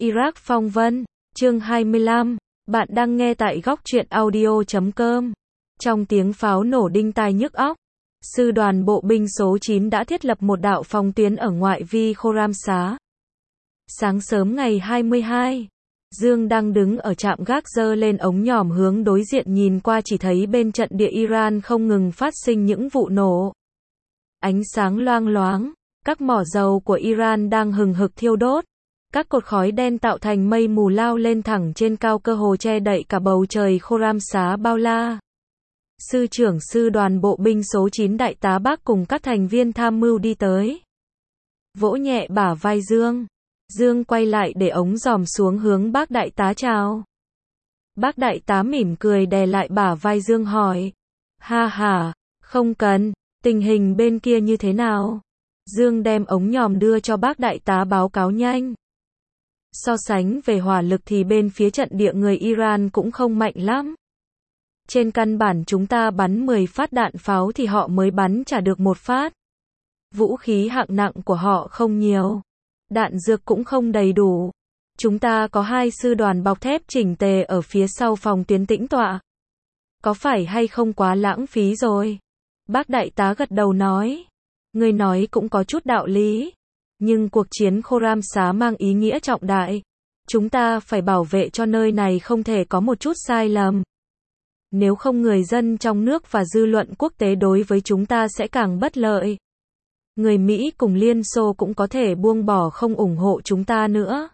Iraq phong vân, chương 25, bạn đang nghe tại góc truyện audio.com. Trong tiếng pháo nổ đinh tai nhức óc, sư đoàn bộ binh số 9 đã thiết lập một đạo phòng tuyến ở ngoại vi Khorramshahr. Sáng sớm ngày 22, Dương đang đứng ở trạm gác giơ lên ống nhòm hướng đối diện nhìn qua chỉ thấy bên trận địa Iran không ngừng phát sinh những vụ nổ. Ánh sáng loang loáng, các mỏ dầu của Iran đang hừng hực thiêu đốt. Các cột khói đen tạo thành mây mù lao lên thẳng trên cao cơ hồ che đậy cả bầu trời Khorramshahr bao la. Sư trưởng sư đoàn bộ binh số 9 đại tá Bác cùng các thành viên tham mưu đi tới. Vỗ nhẹ bả vai Dương. Dương quay lại để ống dòm xuống hướng bác đại tá chào. Bác đại tá mỉm cười đè lại bả vai Dương hỏi. Ha ha, không cần, tình hình bên kia như thế nào? Dương đem ống nhòm đưa cho bác đại tá báo cáo nhanh. So sánh về hỏa lực thì bên phía trận địa người Iran cũng không mạnh lắm. Trên căn bản chúng ta bắn 10 phát đạn pháo thì họ mới bắn trả được một phát. Vũ khí hạng nặng của họ không nhiều. Đạn dược cũng không đầy đủ. Chúng ta có 2 sư đoàn bọc thép chỉnh tề ở phía sau phòng tuyến tĩnh tọa. Có phải hay không quá lãng phí rồi? Bác đại tá gật đầu nói. Người nói cũng có chút đạo lý. Nhưng cuộc chiến Khorramshahr mang ý nghĩa trọng đại. Chúng ta phải bảo vệ cho nơi này không thể có một chút sai lầm. Nếu không người dân trong nước và dư luận quốc tế đối với chúng ta sẽ càng bất lợi. Người Mỹ cùng Liên Xô cũng có thể buông bỏ không ủng hộ chúng ta nữa.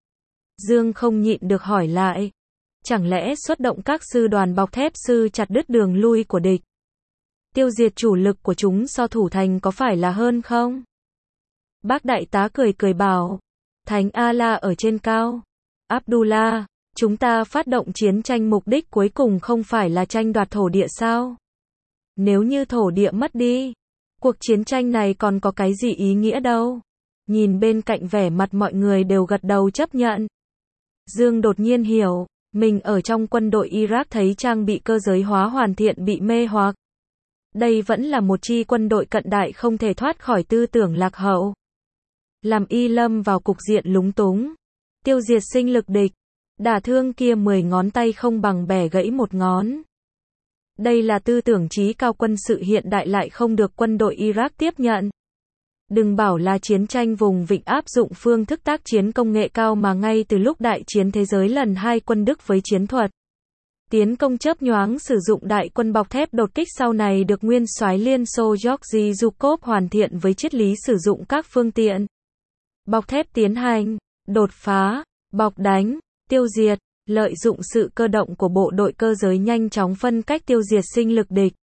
Dương không nhịn được hỏi lại. Chẳng lẽ xuất động các sư đoàn bọc thép sư chặt đứt đường lui của địch? Tiêu diệt chủ lực của chúng so thủ thành có phải là hơn không? Bác đại tá cười cười bảo. Thánh Allah ở trên cao. Abdullah, chúng ta phát động chiến tranh mục đích cuối cùng không phải là tranh đoạt thổ địa sao? Nếu như thổ địa mất đi, cuộc chiến tranh này còn có cái gì ý nghĩa đâu? Nhìn bên cạnh vẻ mặt mọi người đều gật đầu chấp nhận. Dương đột nhiên hiểu, mình ở trong quân đội Iraq thấy trang bị cơ giới hóa hoàn thiện bị mê hoặc. Đây vẫn là một chi quân đội cận đại không thể thoát khỏi tư tưởng lạc hậu. Làm y lâm vào cục diện lúng túng. Tiêu diệt sinh lực địch. Đả thương kia 10 ngón tay không bằng bẻ gãy một ngón. Đây là tư tưởng trí cao quân sự hiện đại lại không được quân đội Iraq tiếp nhận. Đừng bảo là chiến tranh vùng vịnh áp dụng phương thức tác chiến công nghệ cao mà ngay từ lúc đại chiến thế giới lần 2 quân Đức với chiến thuật tiến công chớp nhoáng sử dụng đại quân bọc thép đột kích sau này được nguyên soái Liên Xô Georgy Zhukov hoàn thiện với triết lý sử dụng các phương tiện bọc thép tiến hành, đột phá, bọc đánh, tiêu diệt, lợi dụng sự cơ động của bộ đội cơ giới nhanh chóng phân cách tiêu diệt sinh lực địch.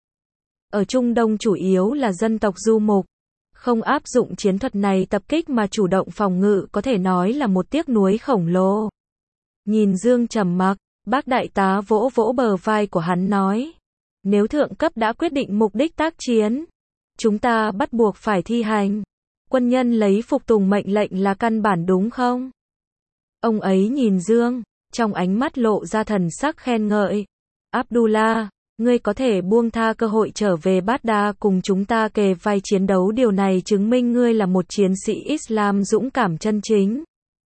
Ở Trung Đông chủ yếu là dân tộc du mục. Không áp dụng chiến thuật này tập kích mà chủ động phòng ngự có thể nói là một tiếc nuối khổng lồ. Nhìn Dương trầm mặc, bác đại tá vỗ vỗ bờ vai của hắn nói. Nếu thượng cấp đã quyết định mục đích tác chiến, chúng ta bắt buộc phải thi hành. Quân nhân lấy phục tùng mệnh lệnh là căn bản đúng không? Ông ấy nhìn Dương, trong ánh mắt lộ ra thần sắc khen ngợi. Abdullah, ngươi có thể buông tha cơ hội trở về Baghdad cùng chúng ta kề vai chiến đấu, điều này chứng minh ngươi là một chiến sĩ Islam dũng cảm chân chính.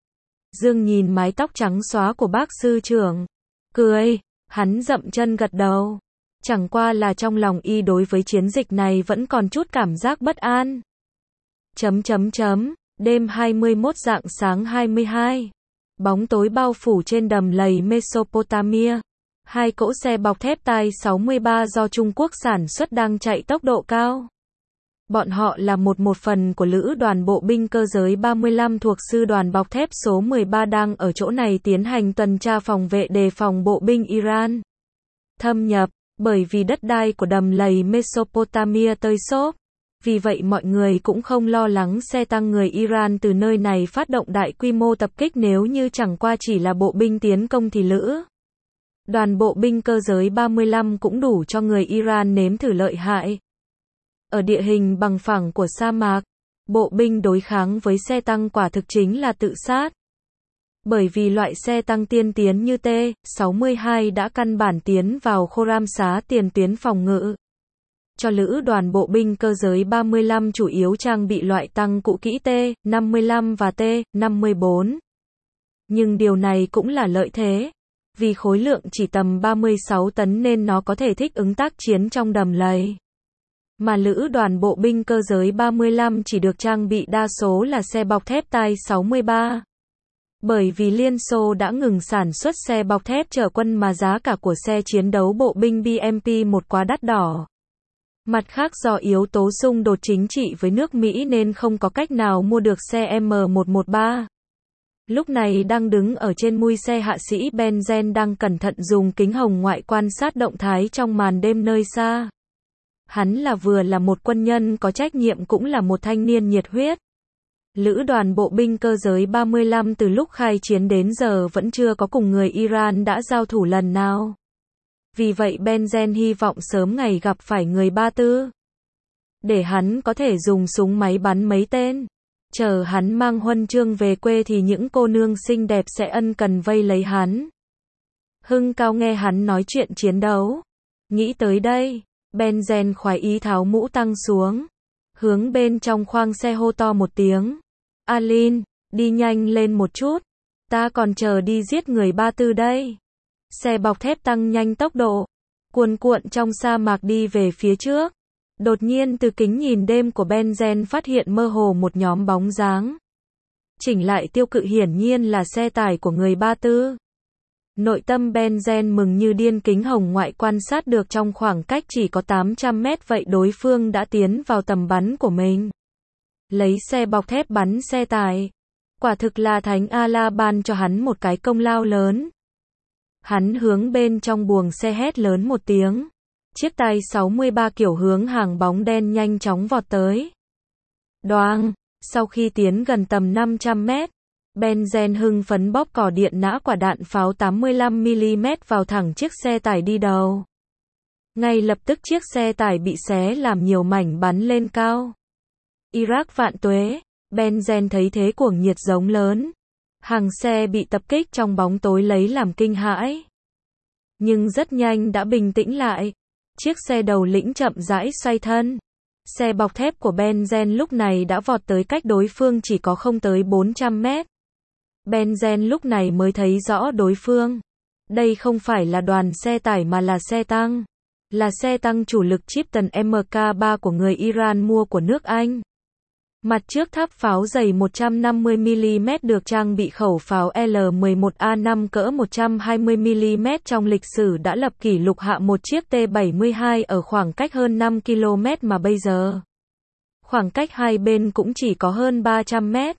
Dương nhìn mái tóc trắng xóa của bác sư trưởng, cười, hắn dậm chân gật đầu. Chẳng qua là trong lòng y đối với chiến dịch này vẫn còn chút cảm giác bất an. Đêm 21 rạng sáng 22. Bóng tối bao phủ trên đầm lầy Mesopotamia. 2 cỗ xe bọc thép Tai 63 do Trung Quốc sản xuất đang chạy tốc độ cao. Bọn họ là một phần của lữ đoàn bộ binh cơ giới 35 thuộc sư đoàn bọc thép số 13 đang ở chỗ này tiến hành tuần tra phòng vệ đề phòng bộ binh Iran thâm nhập, bởi vì đất đai của đầm lầy Mesopotamia tơi xốp. Vì vậy mọi người cũng không lo lắng xe tăng người Iran từ nơi này phát động đại quy mô tập kích, nếu như chẳng qua chỉ là bộ binh tiến công thì lữ đoàn bộ binh cơ giới 35 cũng đủ cho người Iran nếm thử lợi hại. Ở địa hình bằng phẳng của sa mạc, bộ binh đối kháng với xe tăng quả thực chính là tự sát. Bởi vì loại xe tăng tiên tiến như T-62 đã căn bản tiến vào Khorramshahr tiền tuyến phòng ngự. Cho lữ đoàn bộ binh cơ giới 35 chủ yếu trang bị loại tăng cũ kỹ T-55 và T-54. Nhưng điều này cũng là lợi thế. Vì khối lượng chỉ tầm 36 tấn nên nó có thể thích ứng tác chiến trong đầm lầy. Mà lữ đoàn bộ binh cơ giới 35 chỉ được trang bị đa số là xe bọc thép Type 63. Bởi vì Liên Xô đã ngừng sản xuất xe bọc thép chở quân mà giá cả của xe chiến đấu bộ binh BMP-1 quá đắt đỏ. Mặt khác do yếu tố xung đột chính trị với nước Mỹ nên không có cách nào mua được xe M113. Lúc này đang đứng ở trên mui xe hạ sĩ Benzen đang cẩn thận dùng kính hồng ngoại quan sát động thái trong màn đêm nơi xa. Hắn vừa là một quân nhân có trách nhiệm cũng là một thanh niên nhiệt huyết. Lữ đoàn bộ binh cơ giới 35 từ lúc khai chiến đến giờ vẫn chưa có cùng người Iran đã giao thủ lần nào. Vì vậy Benzen hy vọng sớm ngày gặp phải người Ba Tư. Để hắn có thể dùng súng máy bắn mấy tên. Chờ hắn mang huân chương về quê thì những cô nương xinh đẹp sẽ ân cần vây lấy hắn. Hưng Cao nghe hắn nói chuyện chiến đấu. Nghĩ tới đây, Benzen khoái ý tháo mũ tăng xuống. Hướng bên trong khoang xe hô to một tiếng. Alin, đi nhanh lên một chút. Ta còn chờ đi giết người Ba Tư đây. Xe bọc thép tăng nhanh tốc độ. Cuồn cuộn trong sa mạc đi về phía trước. Đột nhiên từ kính nhìn đêm của Benzen phát hiện mơ hồ một nhóm bóng dáng. Chỉnh lại tiêu cự hiển nhiên là xe tải của người Ba Tư. Nội tâm Benzen mừng như điên kính hồng ngoại quan sát được trong khoảng cách chỉ có 800 mét vậy đối phương đã tiến vào tầm bắn của mình. Lấy xe bọc thép bắn xe tải. Quả thực là Thánh Allah ban cho hắn một cái công lao lớn. Hắn hướng bên trong buồng xe hét lớn một tiếng. Chiếc Type 63 kiểu hướng hàng bóng đen nhanh chóng vọt tới. Đoàng, sau khi tiến gần tầm 500 mét, Benzen hưng phấn bóp cò điện nã quả đạn pháo 85mm vào thẳng chiếc xe tải đi đầu. Ngay lập tức chiếc xe tải bị xé làm nhiều mảnh bắn lên cao. Iraq vạn tuế, Benzen thấy thế cuồng nhiệt giống lớn. Hàng xe bị tập kích trong bóng tối lấy làm kinh hãi. Nhưng rất nhanh đã bình tĩnh lại. Chiếc xe đầu lĩnh chậm rãi xoay thân. Xe bọc thép của Benzen lúc này đã vọt tới cách đối phương chỉ có không tới 400 mét. Benzen lúc này mới thấy rõ đối phương. Đây không phải là đoàn xe tải mà là xe tăng. Là xe tăng chủ lực Chipton Mk3 của người Iran mua của nước Anh. Mặt trước tháp pháo dày 150mm được trang bị khẩu pháo L11A5 cỡ 120mm trong lịch sử đã lập kỷ lục hạ một chiếc T-72 ở khoảng cách hơn 5 km mà bây giờ. Khoảng cách hai bên cũng chỉ có hơn 300 mét.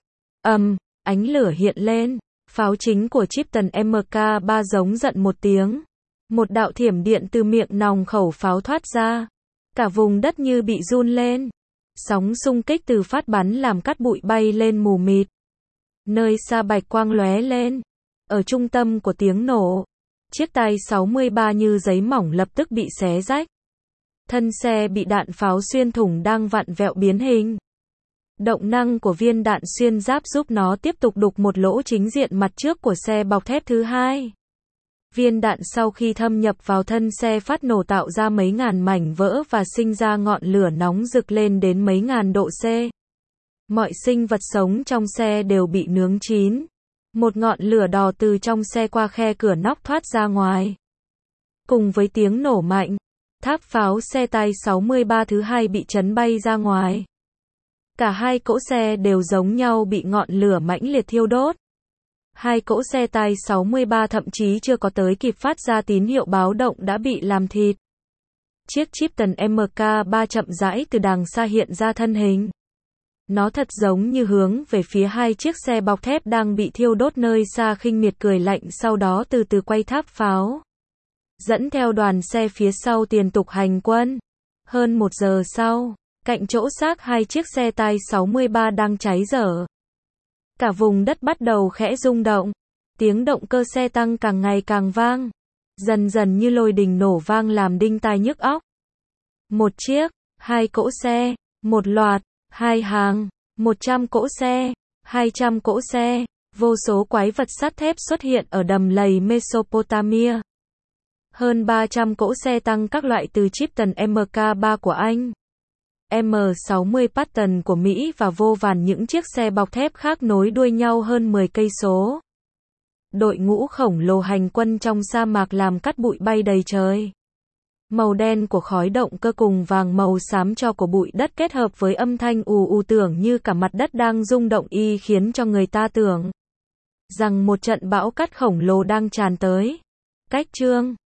Ánh lửa hiện lên. Pháo chính của Chipton Mk3 giống giận một tiếng. Một đạo thiểm điện từ miệng nòng khẩu pháo thoát ra. Cả vùng đất như bị run lên. Sóng xung kích từ phát bắn làm cát bụi bay lên mù mịt. Nơi xa bạch quang lóe lên. Ở trung tâm của tiếng nổ, chiếc Type 63 như giấy mỏng lập tức bị xé rách. Thân xe bị đạn pháo xuyên thủng đang vặn vẹo biến hình. Động năng của viên đạn xuyên giáp giúp nó tiếp tục đục một lỗ chính diện mặt trước của xe bọc thép thứ hai. Viên đạn sau khi thâm nhập vào thân xe phát nổ tạo ra mấy ngàn mảnh vỡ và sinh ra ngọn lửa nóng rực lên đến mấy ngàn độ C. Mọi sinh vật sống trong xe đều bị nướng chín. Một ngọn lửa đỏ từ trong xe qua khe cửa nóc thoát ra ngoài. Cùng với tiếng nổ mạnh, tháp pháo xe Type 63 thứ hai bị chấn bay ra ngoài. Cả hai cỗ xe đều giống nhau bị ngọn lửa mãnh liệt thiêu đốt. Hai cỗ xe Type 63 thậm chí chưa có tới kịp phát ra tín hiệu báo động đã bị làm thịt. Chiếc Chipton Mk3 chậm rãi từ đằng xa hiện ra thân hình. Nó thật giống như hướng về phía hai chiếc xe bọc thép đang bị thiêu đốt nơi xa khinh miệt cười lạnh sau đó từ từ quay tháp pháo. Dẫn theo đoàn xe phía sau tiền tục hành quân. Hơn 1 giờ sau, cạnh chỗ xác hai chiếc xe Type 63 đang cháy dở. Cả vùng đất bắt đầu khẽ rung động. Tiếng động cơ xe tăng càng ngày càng vang. Dần dần như lôi đình nổ vang làm đinh tai nhức óc. Một chiếc, hai cỗ xe, một loạt, hai hàng, 100 cỗ xe, 200 cỗ xe, vô số quái vật sắt thép xuất hiện ở đầm lầy Mesopotamia. Hơn 300 cỗ xe tăng các loại từ Chipton Mk3 của Anh, M60 Patton của Mỹ và vô vàn những chiếc xe bọc thép khác nối đuôi nhau hơn 10 cây số. đội ngũ khổng lồ hành quân trong sa mạc làm cát bụi bay đầy trời. Màu đen của khói động cơ cùng vàng màu xám cho của bụi đất kết hợp với âm thanh ù ù tưởng như cả mặt đất đang rung động khiến cho người ta tưởng rằng một trận bão cát khổng lồ đang tràn tới. Cách chương